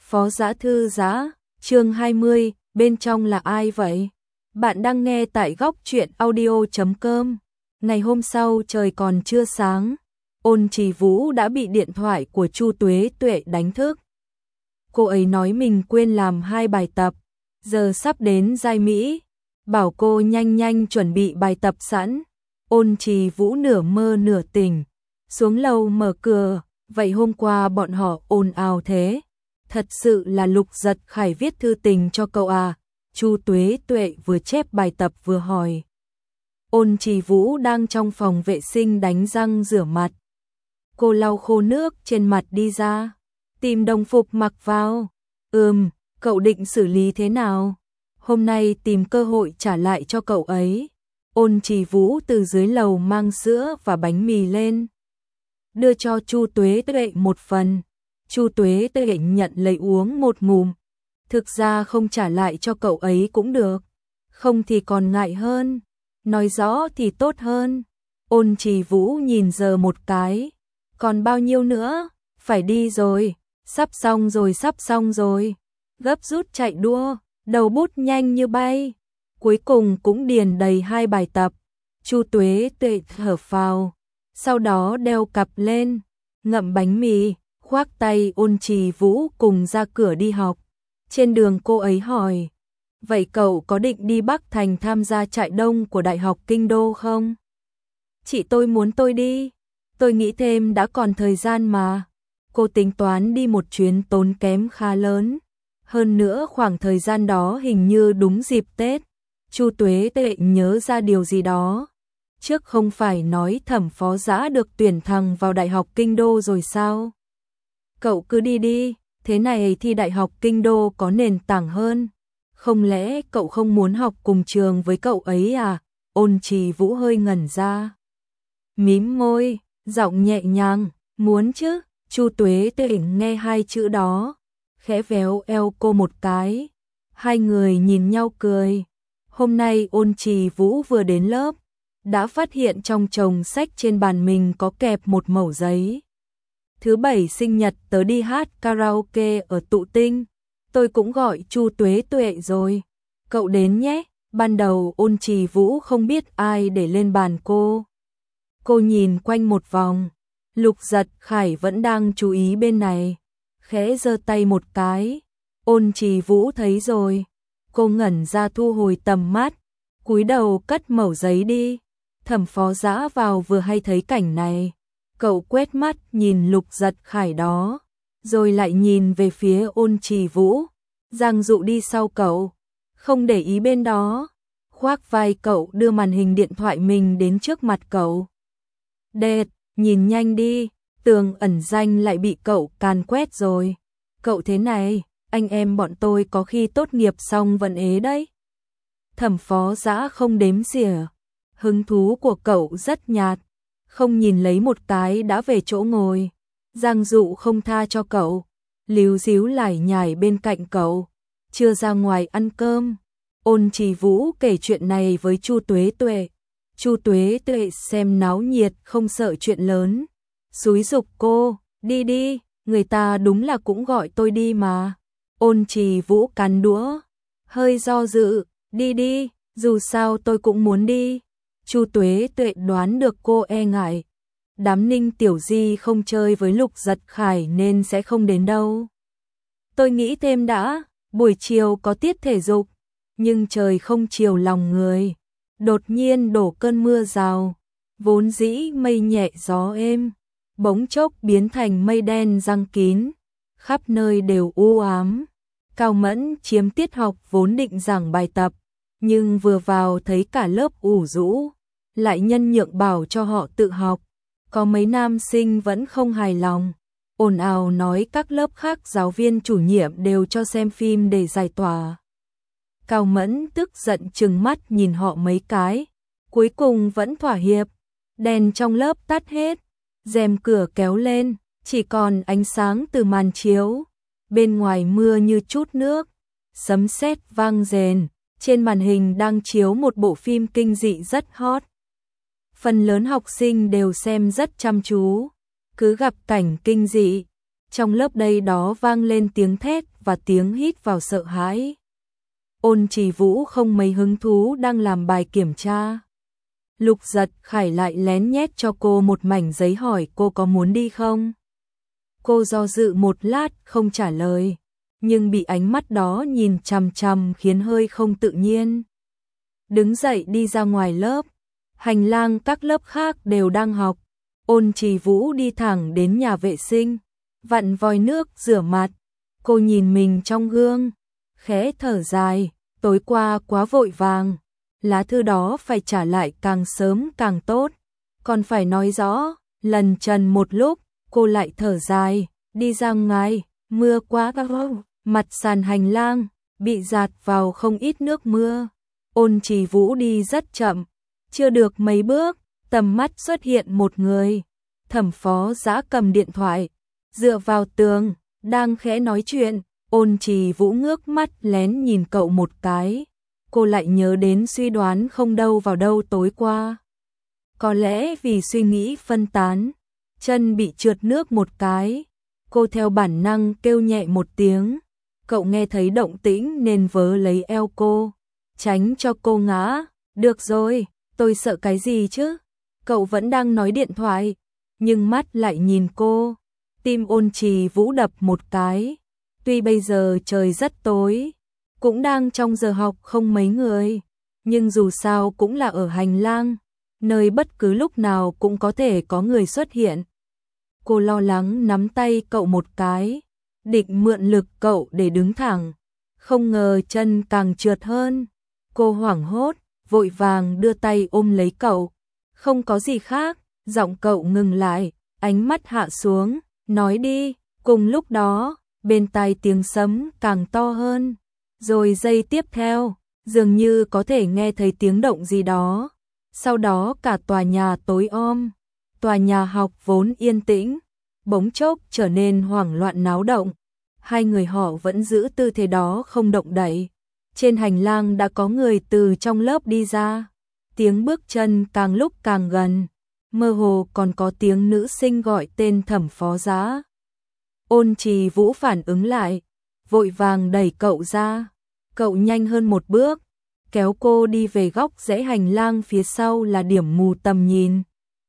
Phó Dã thư giã, chương 20, bên trong là ai vậy? Bạn đang nghe tại góc truyện audio.com. Ngày hôm sau trời còn chưa sáng, Ôn Trì Vũ đã bị điện thoại của Chu Tuế Tuệ đánh thức. Cô ấy nói mình quên làm 2 bài tập, giờ sắp đến giai Mỹ, bảo cô nhanh nhanh chuẩn bị bài tập sẵn. Ôn Trì Vũ nửa mơ nửa tỉnh, xuống lầu mở cửa, vậy hôm qua bọn họ ồn ào thế? Thật sự là Lục Giật Khải viết thư tình cho cậu à? Chu Tuế Tuệ vừa chép bài tập vừa hỏi. Ôn Trì Vũ đang trong phòng vệ sinh đánh răng rửa mặt. Cô lau khô nước trên mặt đi ra, tìm đồng phục mặc vào. Cậu định xử lý thế nào? Hôm nay tìm cơ hội trả lại cho cậu ấy. Ôn Trì Vũ từ dưới lầu mang sữa và bánh mì lên, đưa cho Chu Tuế Tuệ một phần. Chu Tuế Tuệ nhận lấy uống một ngụm. Thực ra không trả lại cho cậu ấy cũng được, không thì còn ngại hơn, nói rõ thì tốt hơn. Ôn Trì Vũ nhìn giờ một cái, còn bao nhiêu nữa, phải đi rồi, sắp xong rồi. Gấp rút chạy đua, đầu bút nhanh như bay, cuối cùng cũng điền đầy 2 bài tập. Chu Tuế Tuệ thở phào, sau đó đeo cặp lên, ngậm bánh mì, khoác tay Ôn Trì Vũ cùng ra cửa đi học. Trên đường cô ấy hỏi, vậy cậu có định đi Bắc Thành tham gia trại đông của Đại học Kinh Đô không? Chị tôi muốn tôi đi, tôi nghĩ thêm đã còn thời gian mà. Cô tính toán đi một chuyến tốn kém khá lớn, hơn nữa khoảng thời gian đó hình như đúng dịp Tết. Chu Tuế Tuệ nhớ ra điều gì đó. Trước không phải nói Thẩm Phó Dã được tuyển thẳng vào Đại học Kinh Đô rồi sao? Cậu cứ đi đi, thế này thì Đại học Kinh Đô có nền tảng hơn. Không lẽ cậu không muốn học cùng trường với cậu ấy à? Ôn Trì Vũ hơi ngẩn ra, mím môi, giọng nhẹ nhàng, muốn chứ. Chu Tuế Tuệ nghe 2 chữ đó, khẽ véo eo cô một cái. Hai người nhìn nhau cười. Hôm nay Ôn Trì Vũ vừa đến lớp, đã phát hiện trong chồng sách trên bàn mình có kẹp một mẩu giấy. Thứ 7 sinh nhật tớ đi hát karaoke ở Tụ Tinh, tôi cũng gọi Chu Tuế Tuệ rồi, cậu đến nhé. Ban đầu Ôn Trì Vũ không biết ai để lên bàn cô. Cô nhìn quanh một vòng, Lục Giật Khải vẫn đang chú ý bên này, khẽ giơ tay một cái. Ôn Trì Vũ thấy rồi, cô ngẩn ra thu hồi tầm mắt, cúi đầu cất mẩu giấy đi. Thẩm Phó Dã vào vừa hay thấy cảnh này, cậu quét mắt nhìn Lục Giật Khải đó, rồi lại nhìn về phía Ôn Trì Vũ. Giang Dụ đi sau cậu, không để ý bên đó, khoác vai cậu đưa màn hình điện thoại mình đến trước mặt cậu. Đệt, nhìn nhanh đi, tường ẩn danh lại bị cậu càn quét rồi. Cậu thế này, anh em bọn tôi có khi tốt nghiệp xong vẫn ế đấy. Thẩm Phó Dã không đếm xỉa, hứng thú của cậu rất nhạt, không nhìn lấy một cái đã về chỗ ngồi. Giang Dụ không tha cho cậu, líu díu lải nhải bên cạnh cậu, chưa ra ngoài ăn cơm. Ôn Trì Vũ kể chuyện này với Chu Tuế Tuệ. Chu Tuế Tuệ xem náo nhiệt không sợ chuyện lớn, xúi giục cô, đi đi, người ta đúng là cũng gọi tôi đi mà. Ôn Trì Vũ cắn đũa, hơi do dự, đi đi, dù sao tôi cũng muốn đi. Chu Tuế Tuệ đoán được cô e ngại, đám Ninh Tiểu Di không chơi với Lục Giật Khải nên sẽ không đến đâu. Tôi nghĩ thêm đã, buổi chiều có tiết thể dục, nhưng trời không chiều lòng người. Đột nhiên đổ cơn mưa rào, vốn dĩ mây nhẹ gió êm, bỗng chốc biến thành mây đen giăng kín, khắp nơi đều u ám. Cao Mẫn chiếm tiết học vốn định giảng bài tập, nhưng vừa vào thấy cả lớp ủ rũ, lại nhân nhượng bảo cho họ tự học. Có mấy nam sinh vẫn không hài lòng, ồn ào nói các lớp khác giáo viên chủ nhiệm đều cho xem phim để giải tỏa. Cao Mẫn tức giận trừng mắt nhìn họ mấy cái, cuối cùng vẫn thỏa hiệp. Đèn trong lớp tắt hết, rèm cửa kéo lên, chỉ còn ánh sáng từ màn chiếu. Bên ngoài mưa như chút nước, sấm sét vang rền, trên màn hình đang chiếu một bộ phim kinh dị rất hot. Phần lớn học sinh đều xem rất chăm chú, cứ gặp cảnh kinh dị, Trong lớp đây đó vang lên tiếng thét và tiếng hít vào sợ hãi. Ôn Trì Vũ không mấy hứng thú đang làm bài kiểm tra. Lục Giật Khải lại lén nhét cho cô một mảnh giấy hỏi cô có muốn đi không. Cô do dự một lát không trả lời, nhưng bị ánh mắt đó nhìn chằm chằm khiến hơi không tự nhiên. Đứng dậy đi ra ngoài lớp, hành lang các lớp khác đều đang học. Ôn Trì Vũ đi thẳng đến nhà vệ sinh, vặn vòi nước rửa mặt. Cô nhìn mình trong gương, khẽ thở dài, tối qua quá vội vàng, lá thư đó phải trả lại càng sớm càng tốt. Còn phải nói rõ, lần trần một lúc, cô lại thở dài, đi ra ngoài, mưa quá mặt sàn hành lang, bị dạt vào không ít nước mưa. Ôn Trì Vũ đi rất chậm, chưa được mấy bước, tầm mắt xuất hiện một người. Thẩm Phó Dã cầm điện thoại, dựa vào tường, đang khẽ nói chuyện. Ôn Trì Vũ ngước mắt lén nhìn cậu một cái. Cô lại nhớ đến suy đoán không đâu vào đâu tối qua. Có lẽ vì suy nghĩ phân tán, chân bị trượt nước một cái. Cô theo bản năng kêu nhẹ một tiếng. Cậu nghe thấy động tĩnh nên vớ lấy eo cô, tránh cho cô ngã. Được rồi, tôi sợ cái gì chứ? Cậu vẫn đang nói điện thoại, nhưng mắt lại nhìn cô. Tim Ôn Trì Vũ đập một cái. Tuy bây giờ trời rất tối, cũng đang trong giờ học không mấy người, nhưng dù sao cũng là ở hành lang, nơi bất cứ lúc nào cũng có thể có người xuất hiện. Cô lo lắng nắm tay cậu một cái, định mượn lực cậu để đứng thẳng, không ngờ chân càng trượt hơn. Cô hoảng hốt, vội vàng đưa tay ôm lấy cậu. Không có gì khác, giọng cậu ngừng lại, ánh mắt hạ xuống, nói đi. Cùng lúc đó, bên tai tiếng sấm càng to hơn, rồi giây tiếp theo, dường như có thể nghe thấy tiếng động gì đó. Sau đó cả tòa nhà tối om, tòa nhà học vốn yên tĩnh, bỗng chốc trở nên hoảng loạn náo động. Hai người họ vẫn giữ tư thế đó không động đậy. Trên hành lang đã có người từ trong lớp đi ra, tiếng bước chân càng lúc càng gần, mơ hồ còn có tiếng nữ sinh gọi tên Thẩm Phó Dã. Ôn Trì Vũ phản ứng lại, vội vàng đẩy cậu ra. Cậu nhanh hơn một bước, kéo cô đi về góc rẽ hành lang phía sau là điểm mù tầm nhìn.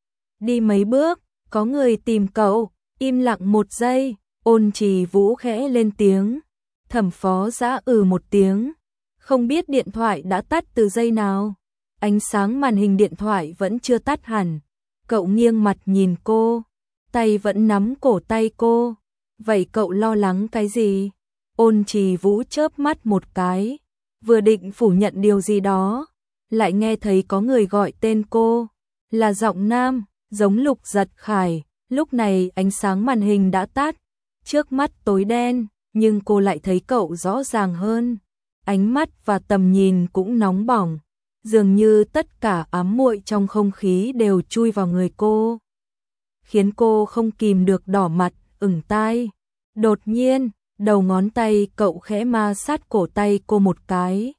Đi mấy bước, có người tìm cậu. Im lặng một giây, Ôn Trì Vũ khẽ lên tiếng. Thẩm Phó Dã một tiếng. Không biết điện thoại đã tắt từ giây nào. Ánh sáng màn hình điện thoại vẫn chưa tắt hẳn. Cậu nghiêng mặt nhìn cô, tay vẫn nắm cổ tay cô. Vậy cậu lo lắng cái gì? Ôn Trì Vũ chớp mắt một cái, vừa định phủ nhận điều gì đó, lại nghe thấy có người gọi tên cô, là giọng nam, giống Lục Giật Khải. Lúc này ánh sáng màn hình đã tắt, trước mắt tối đen, nhưng cô lại thấy cậu rõ ràng hơn. Ánh mắt và tầm nhìn cũng nóng bỏng, dường như tất cả ám muội trong không khí đều chui vào người cô, khiến cô không kìm được đỏ mặt, ửng tai. Đột nhiên, đầu ngón tay cậu khẽ ma sát cổ tay cô một cái.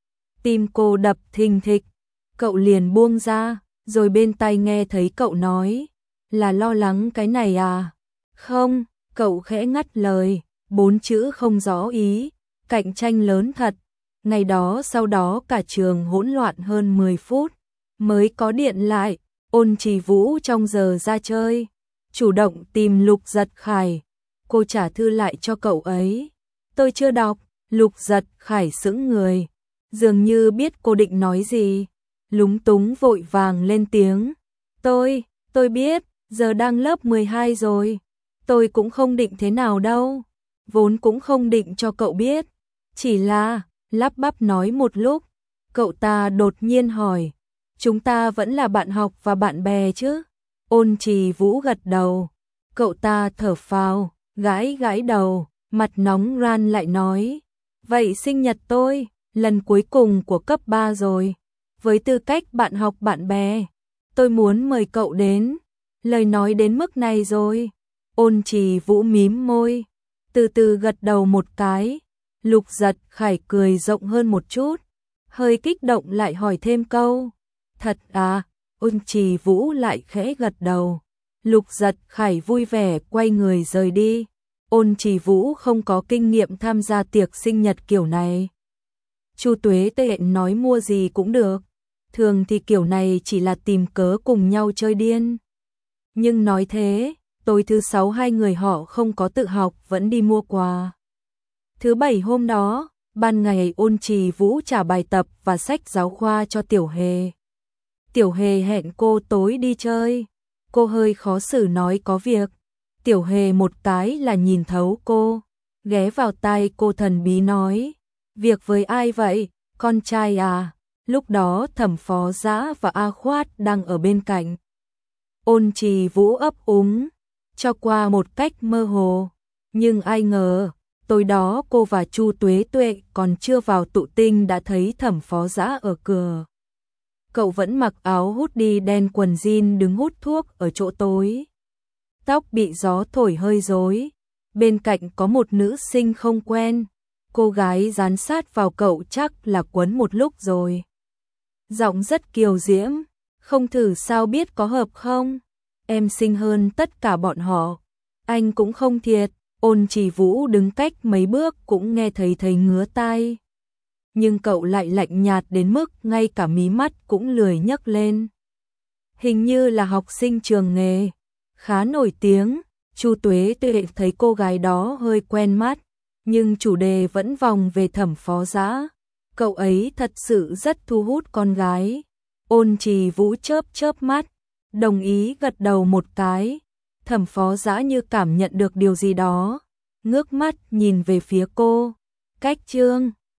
Tim cô đập thình thịch, cậu liền buông ra, rồi bên tai nghe thấy cậu nói, là lo lắng cái này à? Không, cậu khẽ ngắt lời, 4 chữ không rõ ý, cạnh tranh lớn thật. Ngày đó sau đó cả trường hỗn loạn hơn 10 phút, mới có điện lại. Ôn Trì Vũ trong giờ ra chơi, chủ động tìm Lục Giật Khải. Cô trả thư lại cho cậu ấy. Tôi chưa đọc. Lục Giật Khải sững người, dường như biết cô định nói gì, lúng túng vội vàng lên tiếng. Tôi biết, giờ đang lớp 12 rồi. Tôi cũng không định thế nào đâu. Vốn cũng không định cho cậu biết. Chỉ là, lắp bắp nói một lúc, cậu ta đột nhiên hỏi. Chúng ta vẫn là bạn học và bạn bè chứ? Ôn Trì Vũ gật đầu. Cậu ta thở phào, gãi gãi đầu, mặt nóng ran lại nói. Vậy sinh nhật tôi, lần cuối cùng của cấp 3 rồi. Với tư cách bạn học bạn bè, tôi muốn mời cậu đến. Lời nói đến mức này rồi. Ôn Trì Vũ mím môi, từ từ gật đầu một cái. Lục Giật Khải cười rộng hơn một chút, hơi kích động lại hỏi thêm câu. Thật à? Ôn Trì Vũ lại khẽ gật đầu. Lục Giật Khải vui vẻ quay người rời đi. Ôn Trì Vũ không có kinh nghiệm tham gia tiệc sinh nhật kiểu này. Chu Tuế Tệ nói mua gì cũng được, thường thì kiểu này chỉ là tìm cớ cùng nhau chơi điên. Nhưng nói thế, tối thứ 6 hai người họ không có tự học vẫn đi mua quà. Thứ 7 hôm đó, ban ngày Ôn Trì Vũ trả bài tập và sách giáo khoa cho Tiểu Hề. Tiểu Hề hẹn cô tối đi chơi, cô hơi khó xử nói có việc. Tiểu Hề một cái là nhìn thấu cô, ghé vào tai cô thần bí nói, việc với ai vậy, con trai à? Lúc đó Thẩm Phó Dã và A Khoát đang ở bên cạnh. Ôn Trì Vũ ấp úng, cho qua một cách mơ hồ, nhưng ai ngờ, tối đó cô và Chu Tuế Tuệ còn chưa vào tụ tinh đã thấy Thẩm Phó Dã ở cửa. Cậu vẫn mặc áo hoodie đen quần jean đứng hút thuốc ở chỗ tối. Tóc bị gió thổi hơi rối, bên cạnh có một nữ sinh không quen, cô gái dán sát vào cậu chắc là quấn một lúc rồi. Giọng rất kiều diễm, không thử sao biết có hợp không? Em xinh hơn tất cả bọn họ, anh cũng không thiệt. Ôn Trì Vũ đứng cách mấy bước cũng nghe thấy ngứa tai. Nhưng cậu lại lạnh nhạt đến mức ngay cả mí mắt cũng lười nhấc lên. Hình như là học sinh trường nghề, khá nổi tiếng. Chu Tuế Tuệ thấy cô gái đó hơi quen mắt, nhưng chủ đề vẫn vòng về Thẩm Phó Dã. Cậu ấy thật sự rất thu hút con gái. Ôn Trì Vũ chớp mắt, đồng ý gật đầu một cái. Thẩm Phó Dã như cảm nhận được điều gì đó, ngước mắt nhìn về phía cô. Cách Trương